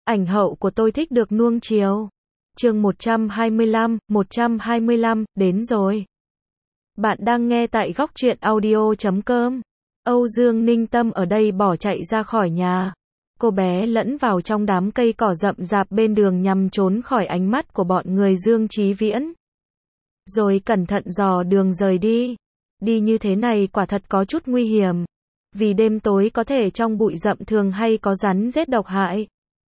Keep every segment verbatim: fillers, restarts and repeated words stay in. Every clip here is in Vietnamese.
Ảnh hậu của tôi thích được nuông chiều. Chương một trăm hai mươi lăm, một trăm hai mươi lăm, đến rồi. Bạn đang nghe tại góc truyện audio chấm com. Âu Dương Ninh Tâm ở đây bỏ chạy ra khỏi nhà. Cô bé lẫn vào trong đám cây cỏ rậm rạp bên đường nhằm trốn khỏi ánh mắt của bọn người Dương Chí Viễn. Rồi cẩn thận dò đường rời đi. Đi như thế này quả thật có chút nguy hiểm. Vì đêm tối có thể trong bụi rậm thường hay có rắn rết độc hại.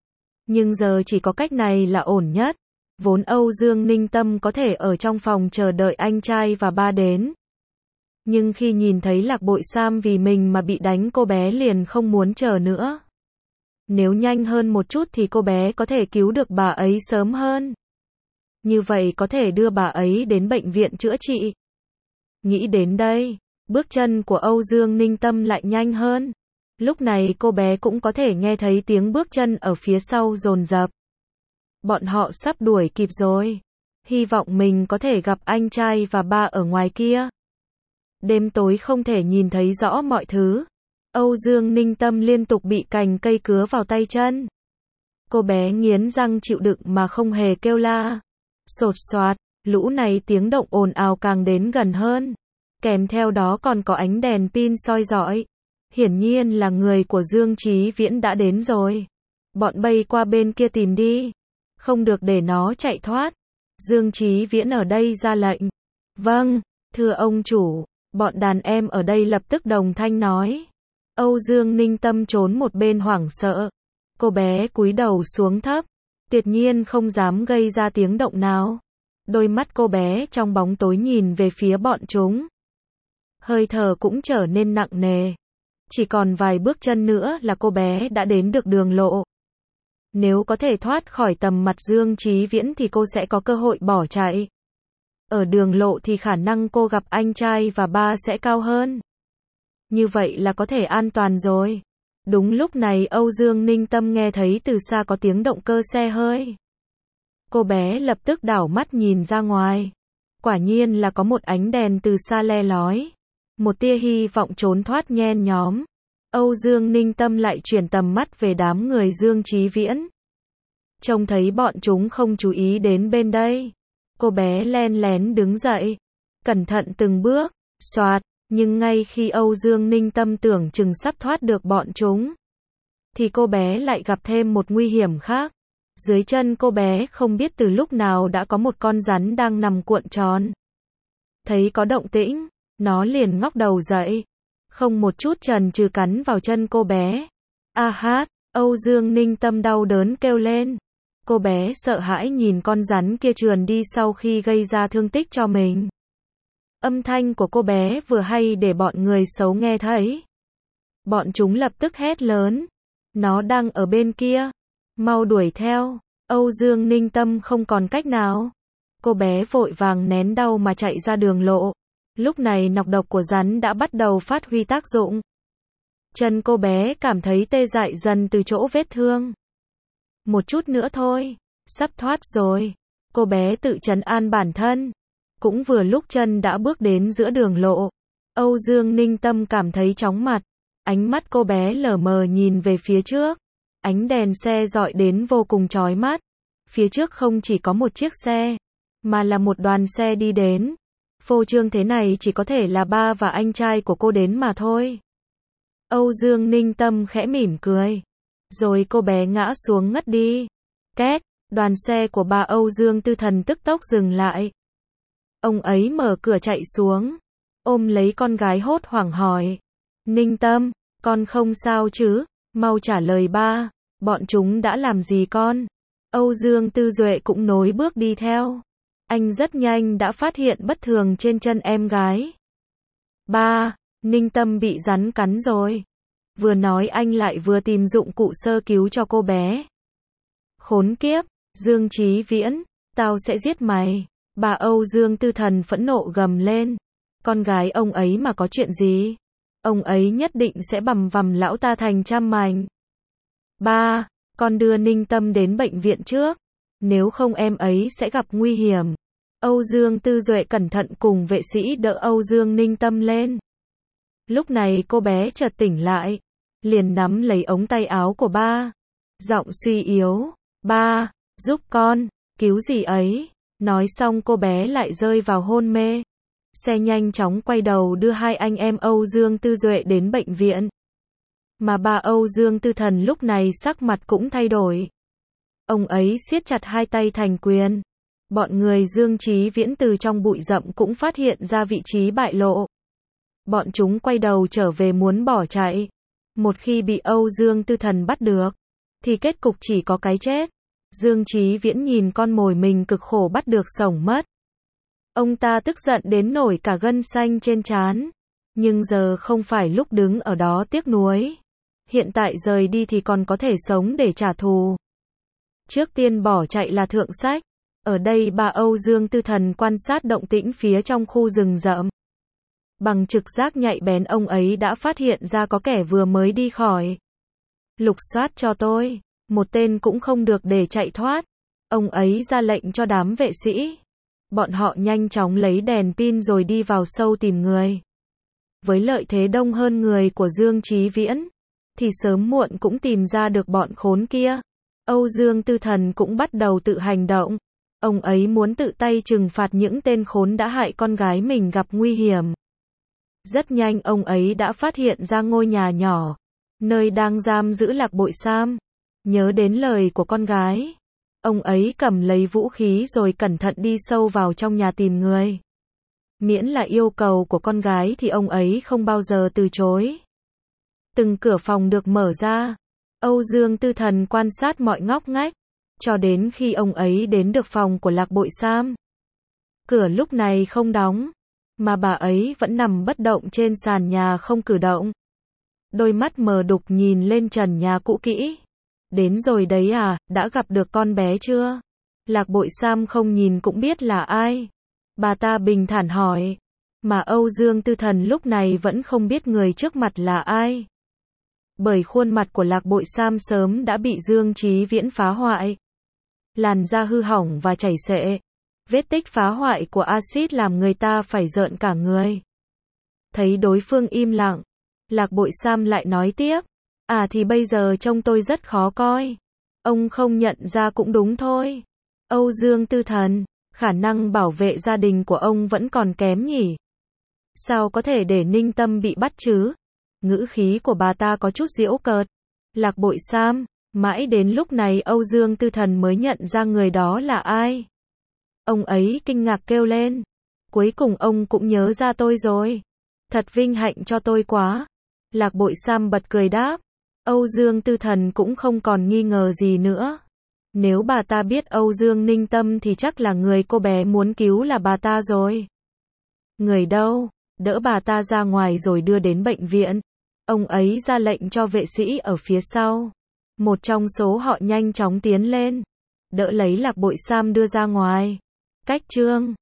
Nhưng giờ chỉ có cách này là ổn nhất. Vốn Âu Dương Ninh Tâm có thể ở trong phòng chờ đợi anh trai và ba đến. Nhưng khi nhìn thấy Lạc Bội Sam vì mình mà bị đánh, cô bé liền không muốn chờ nữa. Nếu nhanh hơn một chút thì cô bé có thể cứu được bà ấy sớm hơn. Như vậy có thể đưa bà ấy đến bệnh viện chữa trị. Nghĩ đến đây, bước chân của Âu Dương Ninh Tâm lại nhanh hơn. Lúc này cô bé cũng có thể nghe thấy tiếng bước chân ở phía sau dồn dập. Bọn họ sắp đuổi kịp rồi. Hy vọng mình có thể gặp anh trai và ba ở ngoài kia. Đêm tối không thể nhìn thấy rõ mọi thứ. Âu Dương Ninh Tâm liên tục bị cành cây cứa vào tay chân. Cô bé nghiến răng chịu đựng mà không hề kêu la. Sột soạt, lũ này tiếng động ồn ào càng đến gần hơn. Kèm theo đó còn có ánh đèn pin soi rọi. Hiển nhiên là người của Dương Chí Viễn đã đến rồi. Bọn bay qua bên kia tìm đi. Không được để nó chạy thoát. Dương Chí Viễn ở đây ra lệnh. Vâng, thưa ông chủ. Bọn đàn em ở đây lập tức đồng thanh nói. Âu Dương Ninh Tâm trốn một bên hoảng sợ. Cô bé cúi đầu xuống thấp. Tuyệt nhiên không dám gây ra tiếng động nào. Đôi mắt cô bé trong bóng tối nhìn về phía bọn chúng. Hơi thở cũng trở nên nặng nề. Chỉ còn vài bước chân nữa là cô bé đã đến được đường lộ. Nếu có thể thoát khỏi tầm mặt Dương Chí Viễn thì cô sẽ có cơ hội bỏ chạy. Ở đường lộ thì khả năng cô gặp anh trai và ba sẽ cao hơn. Như vậy là có thể an toàn rồi. Đúng lúc này Âu Dương Ninh Tâm nghe thấy từ xa có tiếng động cơ xe hơi. Cô bé lập tức đảo mắt nhìn ra ngoài. Quả nhiên là có một ánh đèn từ xa le lói. Một tia hy vọng trốn thoát nhen nhóm. Âu Dương Ninh Tâm lại chuyển tầm mắt về đám người Dương Chí Viễn. Trông thấy bọn chúng không chú ý đến bên đây. Cô bé len lén đứng dậy. Cẩn thận từng bước. Xoạt. Nhưng ngay khi Âu Dương Ninh Tâm tưởng chừng sắp thoát được bọn chúng, thì cô bé lại gặp thêm một nguy hiểm khác. Dưới chân cô bé không biết từ lúc nào đã có một con rắn đang nằm cuộn tròn. Thấy có động tĩnh, nó liền ngóc đầu dậy. Không một chút chần chừ cắn vào chân cô bé. A hát, Âu Dương Ninh Tâm đau đớn kêu lên. Cô bé sợ hãi nhìn con rắn kia trườn đi sau khi gây ra thương tích cho mình. Âm thanh của cô bé vừa hay để bọn người xấu nghe thấy. Bọn chúng lập tức hét lớn. Nó đang ở bên kia. Mau đuổi theo. Âu Dương Ninh Tâm không còn cách nào. Cô bé vội vàng nén đau mà chạy ra đường lộ. Lúc này nọc độc của rắn đã bắt đầu phát huy tác dụng. Chân cô bé cảm thấy tê dại dần từ chỗ vết thương. Một chút nữa thôi. Sắp thoát rồi. Cô bé tự trấn an bản thân. Cũng vừa lúc chân đã bước đến giữa đường lộ. Âu Dương Ninh Tâm cảm thấy chóng mặt. Ánh mắt cô bé lờ mờ nhìn về phía trước. Ánh đèn xe rọi đến vô cùng chói mắt. Phía trước không chỉ có một chiếc xe, mà là một đoàn xe đi đến. Phô trương thế này chỉ có thể là ba và anh trai của cô đến mà thôi. Âu Dương Ninh Tâm khẽ mỉm cười. Rồi cô bé ngã xuống ngất đi. Két, đoàn xe của bà Âu Dương Tư Thần tức tốc dừng lại. Ông ấy mở cửa chạy xuống, ôm lấy con gái hốt hoảng hỏi. Ninh Tâm, con không sao chứ? Mau trả lời ba, bọn chúng đã làm gì con? Âu Dương Tư Duệ cũng nối bước đi theo. Anh rất nhanh đã phát hiện bất thường trên chân em gái. Ba, Ninh Tâm bị rắn cắn rồi. Vừa nói anh lại vừa tìm dụng cụ sơ cứu cho cô bé. Khốn kiếp, Dương Chí Viễn, tao sẽ giết mày. Bà Âu Dương Tư Thần phẫn nộ gầm lên. Con gái ông ấy mà có chuyện gì? Ông ấy nhất định sẽ bầm vằm lão ta thành trăm mảnh. Ba, con đưa Ninh Tâm đến bệnh viện trước. Nếu không em ấy sẽ gặp nguy hiểm. Âu Dương Tư Duệ cẩn thận cùng vệ sĩ đỡ Âu Dương Ninh Tâm lên. Lúc này cô bé chợt tỉnh lại. Liền nắm lấy ống tay áo của ba. Giọng suy yếu. Ba, giúp con, cứu gì ấy. Nói xong cô bé lại rơi vào hôn mê. Xe nhanh chóng quay đầu đưa hai anh em Âu Dương Tư Duệ đến bệnh viện. Mà ba Âu Dương Tư Thần lúc này sắc mặt cũng thay đổi. Ông ấy siết chặt hai tay thành quyền. Bọn người Dương Chí Viễn từ trong bụi rậm cũng phát hiện ra vị trí bại lộ. Bọn chúng quay đầu trở về muốn bỏ chạy. Một khi bị Âu Dương Tư Thần bắt được, thì kết cục chỉ có cái chết. Dương Chí Viễn nhìn con mồi mình cực khổ bắt được xổng mất. Ông ta tức giận đến nổi cả gân xanh trên trán. Nhưng giờ không phải lúc đứng ở đó tiếc nuối. Hiện tại rời đi thì còn có thể sống để trả thù. Trước tiên bỏ chạy là thượng sách. Ở đây bà Âu Dương Tư Thần quan sát động tĩnh phía trong khu rừng rậm. Bằng trực giác nhạy bén ông ấy đã phát hiện ra có kẻ vừa mới đi khỏi. Lục soát cho tôi. Một tên cũng không được để chạy thoát. Ông ấy ra lệnh cho đám vệ sĩ. Bọn họ nhanh chóng lấy đèn pin rồi đi vào sâu tìm người. Với lợi thế đông hơn người của Dương Chí Viễn, thì sớm muộn cũng tìm ra được bọn khốn kia. Âu Dương Tư Thần cũng bắt đầu tự hành động. Ông ấy muốn tự tay trừng phạt những tên khốn đã hại con gái mình gặp nguy hiểm. Rất nhanh ông ấy đã phát hiện ra ngôi nhà nhỏ, nơi đang giam giữ Lạc Bội Sam. Nhớ đến lời của con gái, ông ấy cầm lấy vũ khí rồi cẩn thận đi sâu vào trong nhà tìm người. Miễn là yêu cầu của con gái thì ông ấy không bao giờ từ chối. Từng cửa phòng được mở ra. Âu Dương Tư Thần quan sát mọi ngóc ngách, cho đến khi ông ấy đến được phòng của Lạc Bội Sam. Cửa lúc này không đóng, mà bà ấy vẫn nằm bất động trên sàn nhà không cử động. Đôi mắt mờ đục nhìn lên trần nhà cũ kỹ. Đến rồi đấy à, đã gặp được con bé chưa? Lạc Bội Sam không nhìn cũng biết là ai. Bà ta bình thản hỏi. Mà Âu Dương Tư Thần lúc này vẫn không biết người trước mặt là ai. Bởi khuôn mặt của Lạc Bội Sam sớm đã bị Dương Chí Viễn phá hoại. Làn da hư hỏng và chảy xệ. Vết tích phá hoại của axit làm người ta phải rợn cả người. Thấy đối phương im lặng, Lạc Bội Sam lại nói tiếp. À thì bây giờ trông tôi rất khó coi. Ông không nhận ra cũng đúng thôi. Âu Dương Tư Thần, khả năng bảo vệ gia đình của ông vẫn còn kém nhỉ? Sao có thể để Ninh Tâm bị bắt chứ? Ngữ khí của bà ta có chút giễu cợt. Lạc Bội Sam, mãi đến lúc này Âu Dương Tư Thần mới nhận ra người đó là ai. Ông ấy kinh ngạc kêu lên. Cuối cùng ông cũng nhớ ra tôi rồi. Thật vinh hạnh cho tôi quá. Lạc Bội Sam bật cười đáp. Âu Dương Tư Thần cũng không còn nghi ngờ gì nữa. Nếu bà ta biết Âu Dương Ninh Tâm thì chắc là người cô bé muốn cứu là bà ta rồi. Người đâu? Đỡ bà ta ra ngoài rồi đưa đến bệnh viện. Ông ấy ra lệnh cho vệ sĩ ở phía sau. Một trong số họ nhanh chóng tiến lên, đỡ lấy Lạc Bội Sam đưa ra ngoài. Cách chương